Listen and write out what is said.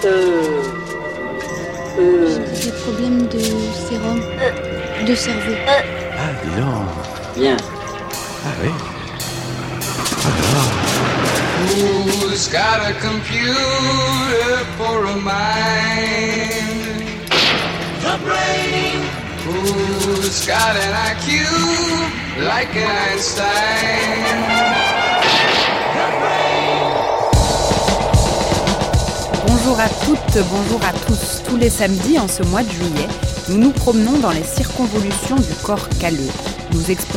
J'ai des problèmes de sérum, de cerveau. Ah, dis donc. Bien. Ah oui. Who's got a computer for a mind? The brain. Who's got an IQ like Einstein? The brain. Bonjour à toutes, bonjour à tous. Tous les samedis en ce mois de juillet, nous nous promenons dans les circonvolutions du corps calleux. Nous explorons